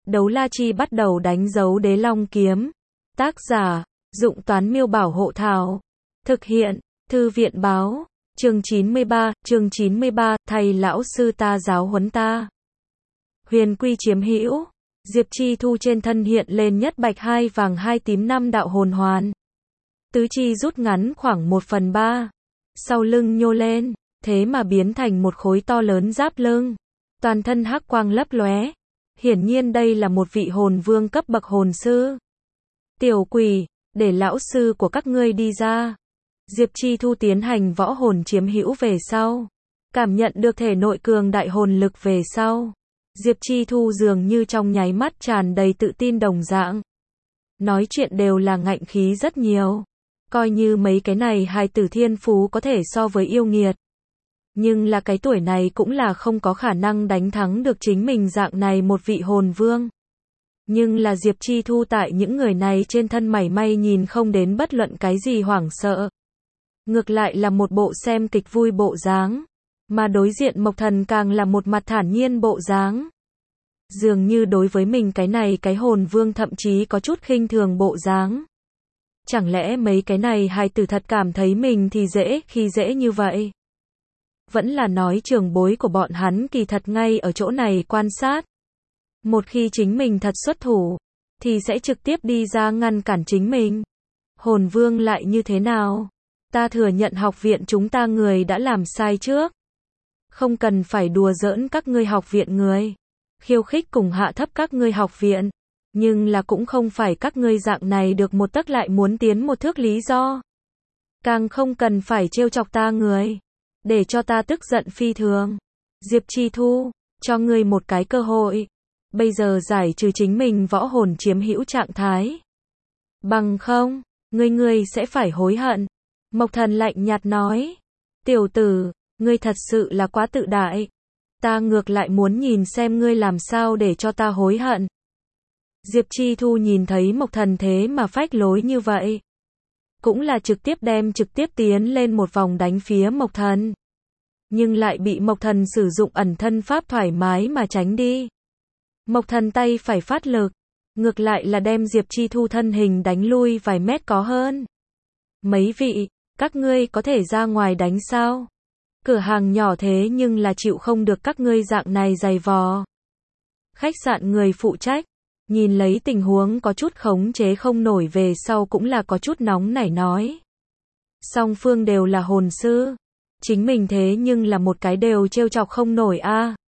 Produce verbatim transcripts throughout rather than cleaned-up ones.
Đấu la chi bắt đầu đánh dấu đế long kiếm. Tác giả, Dụng Toán Miêu Bảo Hộ Thảo. Thực hiện, Thư viện Báo. Chương chín mươi ba, chương chín mươi ba, thầy lão sư ta giáo huấn ta. Huyền quy chiếm hữu. Diệp Chi Thu trên thân hiện lên nhất bạch hai vàng hai tím năm đạo hồn hoàn. Tứ chi rút ngắn khoảng một phần ba. Sau lưng nhô lên, thế mà biến thành một khối to lớn giáp lưng. Toàn thân hắc quang lấp lóe. Hiển nhiên đây là một vị hồn vương cấp bậc hồn sư. Tiểu quỷ, để lão sư của các ngươi đi ra. Diệp Chi Thu tiến hành võ hồn chiếm hữu về sau. Cảm nhận được thể nội cường đại hồn lực về sau. Diệp Chi Thu dường như trong nháy mắt tràn đầy tự tin đồng dạng. Nói chuyện đều là ngạnh khí rất nhiều. Coi như mấy cái này hài tử thiên phú có thể so với yêu nghiệt. Nhưng là cái tuổi này cũng là không có khả năng đánh thắng được chính mình dạng này một vị hồn vương. Nhưng là Diệp Chi Thu tại những người này trên thân mảy may nhìn không đến bất luận cái gì hoảng sợ. Ngược lại là một bộ xem kịch vui bộ dáng. Mà đối diện Mộc Thần càng là một mặt thản nhiên bộ dáng. Dường như đối với mình cái này cái hồn vương thậm chí có chút khinh thường bộ dáng. Chẳng lẽ mấy cái này hài tử thật cảm thấy mình thì dễ khi dễ như vậy? Vẫn là nói trưởng bối của bọn hắn kỳ thật ngay ở chỗ này quan sát. Một khi chính mình thật xuất thủ, thì sẽ trực tiếp đi ra ngăn cản chính mình. Hồn vương lại như thế nào? Ta thừa nhận học viện chúng ta người đã làm sai trước. Không cần phải đùa giỡn các ngươi học viện người. Khiêu khích cùng hạ thấp các ngươi học viện. Nhưng là cũng không phải các ngươi dạng này được một tấc lại muốn tiến một thước lý do. Càng không cần phải trêu chọc ta người. Để cho ta tức giận phi thường. Diệp Chi Thu, cho ngươi một cái cơ hội. Bây giờ giải trừ chính mình võ hồn chiếm hữu trạng thái. Bằng không, ngươi ngươi sẽ phải hối hận. Mộc Thần lạnh nhạt nói. Tiểu tử, ngươi thật sự là quá tự đại. Ta ngược lại muốn nhìn xem ngươi làm sao để cho ta hối hận. Diệp Chi Thu nhìn thấy Mộc Thần thế mà phách lối như vậy. Cũng là trực tiếp đem trực tiếp tiến lên một vòng đánh phía Mộc Thần. Nhưng lại bị Mộc Thần sử dụng ẩn thân pháp thoải mái mà tránh đi. Mộc Thần tay phải phát lực. Ngược lại là đem Diệp Chi Thu thân hình đánh lui vài mét có hơn. Mấy vị, các ngươi có thể ra ngoài đánh sao? Cửa hàng nhỏ thế nhưng là chịu không được các ngươi dạng này dày vò. Khách sạn người phụ trách. Nhìn lấy tình huống có chút khống chế không nổi về sau cũng là có chút nóng nảy nói. Song phương đều là hồn sư. Chính mình thế nhưng là một cái đều trêu chọc không nổi a. À.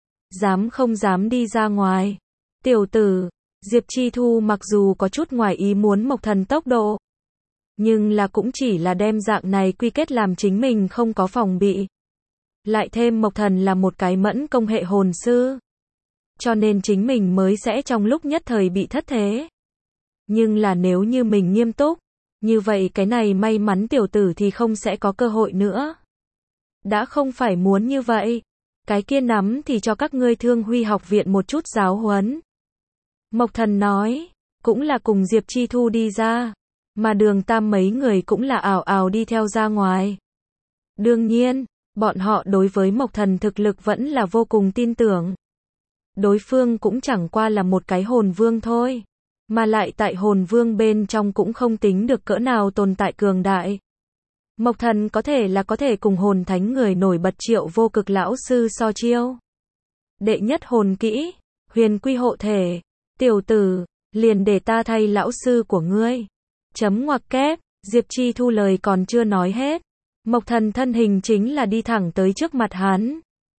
Dám không dám đi ra ngoài. Tiểu tử, Diệp Chi Thu mặc dù có chút ngoài ý muốn Mộc Thần tốc độ. Nhưng là cũng chỉ là đem dạng này quy kết làm chính mình không có phòng bị. Lại thêm Mộc Thần là một cái mẫn công hệ hồn sư. Cho nên chính mình mới sẽ trong lúc nhất thời bị thất thế. Nhưng là nếu như mình nghiêm túc, như vậy cái này may mắn tiểu tử thì không sẽ có cơ hội nữa. Đã không phải muốn như vậy, cái kia nắm thì cho các ngươi Thương Huy học viện một chút giáo huấn. Mộc Thần nói, cũng là cùng Diệp Chi Thu đi ra, mà Đường Tam mấy người cũng là ảo ảo đi theo ra ngoài. Đương nhiên, bọn họ đối với Mộc Thần thực lực vẫn là vô cùng tin tưởng. Đối phương cũng chẳng qua là một cái hồn vương thôi, mà lại tại hồn vương bên trong cũng không tính được cỡ nào tồn tại cường đại. Mộc Thần có thể là có thể cùng hồn thánh người nổi bật Triệu Vô Cực lão sư so chiêu. Đệ nhất hồn kỹ, huyền quy hộ thể. Tiểu tử, liền để ta thay lão sư của ngươi. Chấm ngoặc kép, Diệp Chi Thu lời còn chưa nói hết. Mộc Thần thân hình chính là đi thẳng tới trước mặt hắn.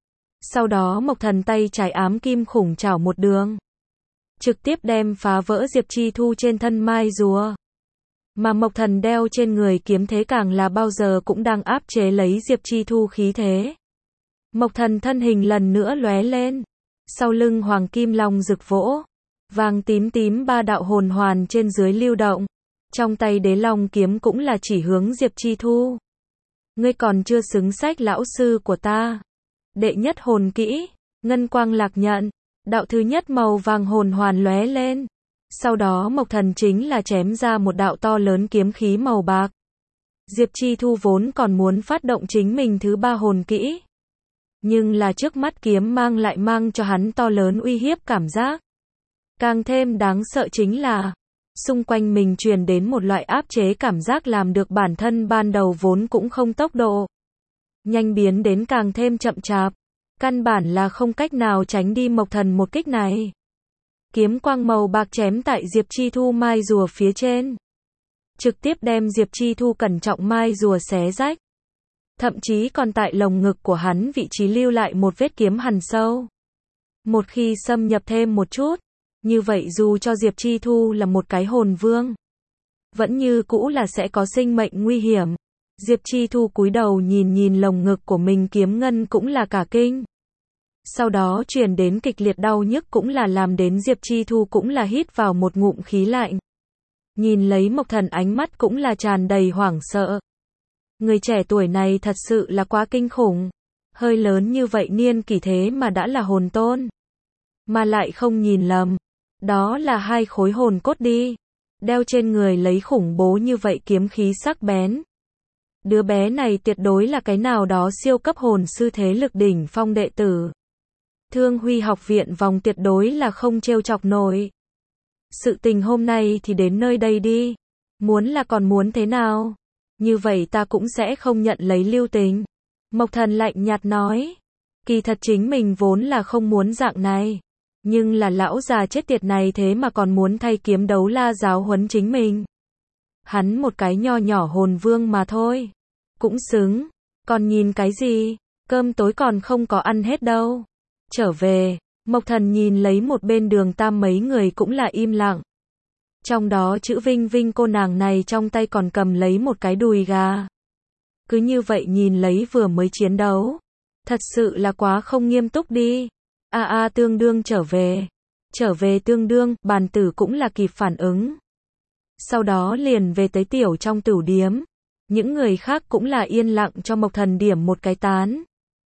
Sau đó Mộc Thần tay trái ám kim khủng chảo một đường. Trực tiếp đem phá vỡ Diệp Chi Thu trên thân mai rùa. Mà Mộc Thần đeo trên người kiếm thế càng là bao giờ cũng đang áp chế lấy Diệp Chi Thu khí thế. Mộc Thần thân hình lần nữa lóe lên. Sau lưng hoàng kim long rực vỗ. Vàng tím tím ba đạo hồn hoàn trên dưới lưu động. Trong tay đế long kiếm cũng là chỉ hướng Diệp Chi Thu. Ngươi còn chưa xứng sách lão sư của ta. Đệ nhất hồn kỹ, ngân quang lạc nhận, đạo thứ nhất màu vàng hồn hoàn lóe lên. Sau đó Mộc Thần chính là chém ra một đạo to lớn kiếm khí màu bạc. Diệp Chi Thu vốn còn muốn phát động chính mình thứ ba hồn kỹ. Nhưng là trước mắt kiếm mang lại mang cho hắn to lớn uy hiếp cảm giác. Càng thêm đáng sợ chính là, xung quanh mình truyền đến một loại áp chế cảm giác làm được bản thân ban đầu vốn cũng không tốc độ nhanh biến đến càng thêm chậm chạp. Căn bản là không cách nào tránh đi Mộc Thần một kích này. Kiếm quang màu bạc chém tại Diệp Chi Thu mai rùa phía trên. Trực tiếp đem Diệp Chi Thu cẩn trọng mai rùa xé rách. Thậm chí còn tại lồng ngực của hắn vị trí lưu lại một vết kiếm hằn sâu. Một khi xâm nhập thêm một chút, như vậy dù cho Diệp Chi Thu là một cái hồn vương, vẫn như cũ là sẽ có sinh mệnh nguy hiểm. Diệp Chi Thu cúi đầu nhìn nhìn lồng ngực của mình, kiếm ngân cũng là cả kinh. Sau đó truyền đến kịch liệt đau nhức cũng là làm đến Diệp Chi Thu cũng là hít vào một ngụm khí lạnh. Nhìn lấy Mộc Thần ánh mắt cũng là tràn đầy hoảng sợ. Người trẻ tuổi này thật sự là quá kinh khủng. Hơi lớn như vậy niên kỷ thế mà đã là hồn tôn. Mà lại không nhìn lầm. Đó là hai khối hồn cốt đi. Đeo trên người lấy khủng bố như vậy kiếm khí sắc bén. Đứa bé này tuyệt đối là cái nào đó siêu cấp hồn sư thế lực đỉnh phong đệ tử. Thương Huy học viện vòng tuyệt đối là không trêu chọc nổi. Sự tình hôm nay thì đến nơi đây đi. Muốn là còn muốn thế nào? Như vậy ta cũng sẽ không nhận lấy lưu tình. Mộc Thần lạnh nhạt nói. Kỳ thật chính mình vốn là không muốn dạng này. Nhưng là lão già chết tiệt này thế mà còn muốn thay kiếm đấu la giáo huấn chính mình. Hắn một cái nho nhỏ hồn vương mà thôi. Cũng xứng. Còn nhìn cái gì? Cơm tối còn không có ăn hết đâu. Trở về. Mộc Thần nhìn lấy một bên Đường Tam mấy người cũng là im lặng. Trong đó chữ Vinh Vinh cô nàng này trong tay còn cầm lấy một cái đùi gà. Cứ như vậy nhìn lấy vừa mới chiến đấu. Thật sự là quá không nghiêm túc đi. A a tương đương trở về. Trở về tương đương, bàn tử cũng là kịp phản ứng. Sau đó liền về tới tiểu trong tửu điếm. Những người khác cũng là yên lặng cho Mộc Thần điểm một cái tán.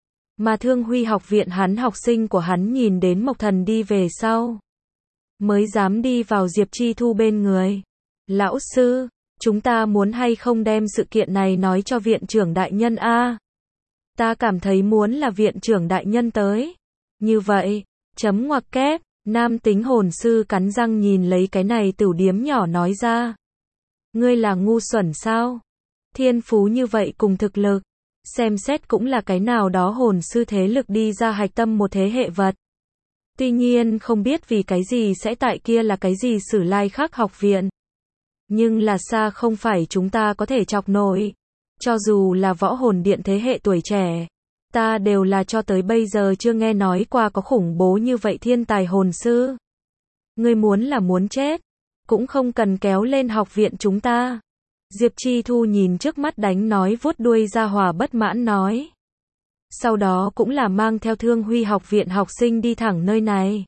Mà Thương Huy học viện hắn học sinh của hắn nhìn đến Mộc Thần đi về sau. Mới dám đi vào Diệp Chi Thu bên người. Lão sư, chúng ta muốn hay không đem sự kiện này nói cho viện trưởng đại nhân a? Ta cảm thấy muốn là viện trưởng đại nhân tới. Như vậy, chấm ngoặc kép, nam tính hồn sư cắn răng nhìn lấy cái này tửu điếm nhỏ nói ra. Ngươi là ngu xuẩn sao? Thiên phú như vậy cùng thực lực. Xem xét cũng là cái nào đó hồn sư thế lực đi ra hạch tâm một thế hệ vật. Tuy nhiên không biết vì cái gì sẽ tại kia là cái gì Sử Lai Khắc học viện. Nhưng là xa không phải chúng ta có thể chọc nổi. Cho dù là võ hồn điện thế hệ tuổi trẻ. Ta đều là cho tới bây giờ chưa nghe nói qua có khủng bố như vậy thiên tài hồn sư. Ngươi muốn là muốn chết. Cũng không cần kéo lên học viện chúng ta. Diệp Chi Thu nhìn trước mắt đánh nói vuốt đuôi ra hòa bất mãn nói. Sau đó cũng là mang theo Thương Huy học viện học sinh đi thẳng nơi này.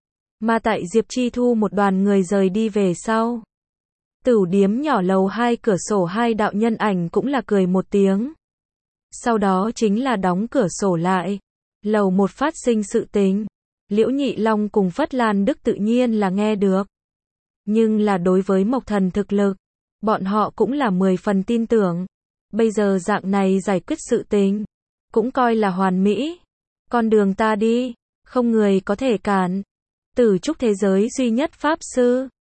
Mà tại Diệp Chi Thu một đoàn người rời đi về sau. Tửu điếm nhỏ lầu hai cửa sổ hai đạo nhân ảnh cũng là cười một tiếng. Sau đó chính là đóng cửa sổ lại. Lầu một phát sinh sự tình. Liễu Nhị Long cùng Phất Lan Đức tự nhiên là nghe được. Nhưng là đối với Mộc Thần thực lực. Bọn họ cũng là mười phần tin tưởng. Bây giờ dạng này giải quyết sự tình. Cũng coi là hoàn mỹ. Con đường ta đi. Không người có thể cản. Tử trúc thế giới duy nhất pháp sư.